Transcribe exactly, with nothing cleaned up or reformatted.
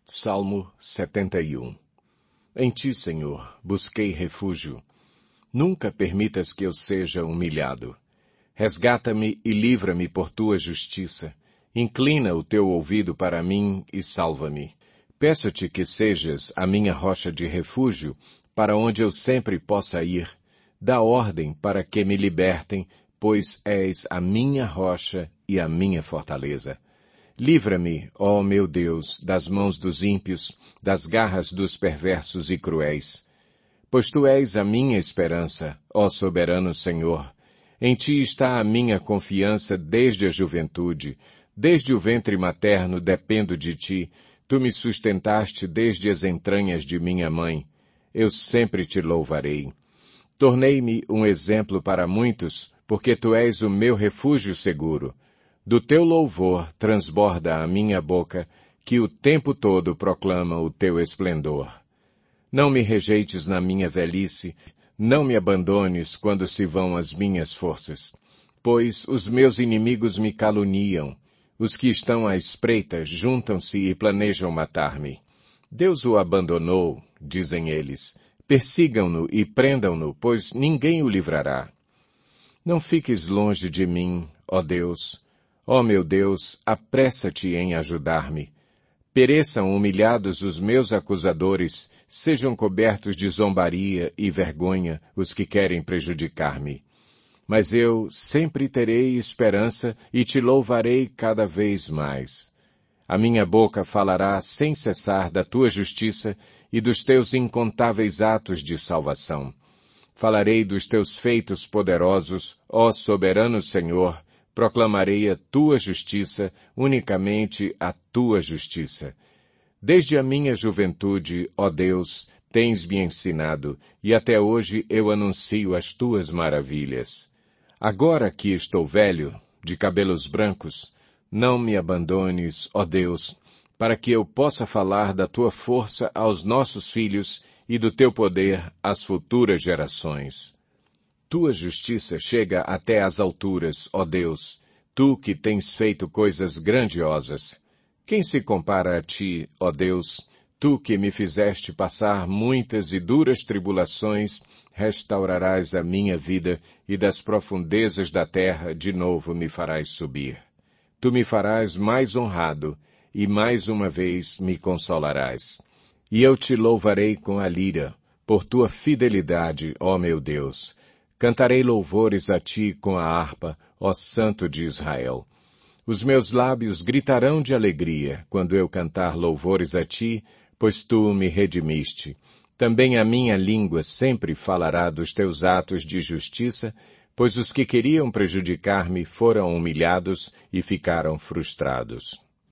Salmo setenta e um. Em ti, Senhor, busquei refúgio. Nunca permitas que eu seja humilhado. Resgata-me e livra-me por tua justiça. Inclina o teu ouvido para mim e salva-me. Peço-te que sejas a minha rocha de refúgio, para onde eu sempre possa ir. Dá ordem para que me libertem, pois és a minha rocha e a minha fortaleza. Livra-me, ó meu Deus, das mãos dos ímpios, das garras dos perversos e cruéis. Pois tu és a minha esperança, ó soberano Senhor. Em ti está a minha confiança desde a juventude. Desde o ventre materno dependo de ti. Tu me sustentaste desde as entranhas de minha mãe. Eu sempre te louvarei. Tornei-me um exemplo para muitos, porque tu és o meu refúgio seguro. Do teu louvor transborda a minha boca, que o tempo todo proclama o teu esplendor. Não me rejeites na minha velhice, não me abandones quando se vão as minhas forças. Pois os meus inimigos me caluniam, os que estão à espreita juntam-se e planejam matar-me. Deus o abandonou, dizem eles. Persigam-no e prendam-no, pois ninguém o livrará. Não fiques longe de mim, ó Deus. Ó meu Deus, apressa-te em ajudar-me. Pereçam humilhados os meus acusadores, sejam cobertos de zombaria e vergonha os que querem prejudicar-me. Mas eu sempre terei esperança e te louvarei cada vez mais. A minha boca falará sem cessar da tua justiça e dos teus incontáveis atos de salvação. Falarei dos teus feitos poderosos, ó soberano Senhor. Proclamarei a tua justiça, unicamente a tua justiça. Desde a minha juventude, ó Deus, tens-me ensinado, e até hoje eu anuncio as tuas maravilhas. Agora que estou velho, de cabelos brancos, não me abandones, ó Deus, para que eu possa falar da tua força aos nossos filhos e do teu poder às futuras gerações. Tua justiça chega até às alturas, ó Deus, tu que tens feito coisas grandiosas. Quem se compara a ti, ó Deus, tu que me fizeste passar muitas e duras tribulações, restaurarás a minha vida e das profundezas da terra de novo me farás subir. Tu me farás mais honrado e mais uma vez me consolarás. E eu te louvarei com a lira, por tua fidelidade, ó meu Deus. Cantarei louvores a ti com a harpa, ó Santo de Israel. Os meus lábios gritarão de alegria quando eu cantar louvores a ti, pois tu me redimiste. Também a minha língua sempre falará dos teus atos de justiça, pois os que queriam prejudicar-me foram humilhados e ficaram frustrados.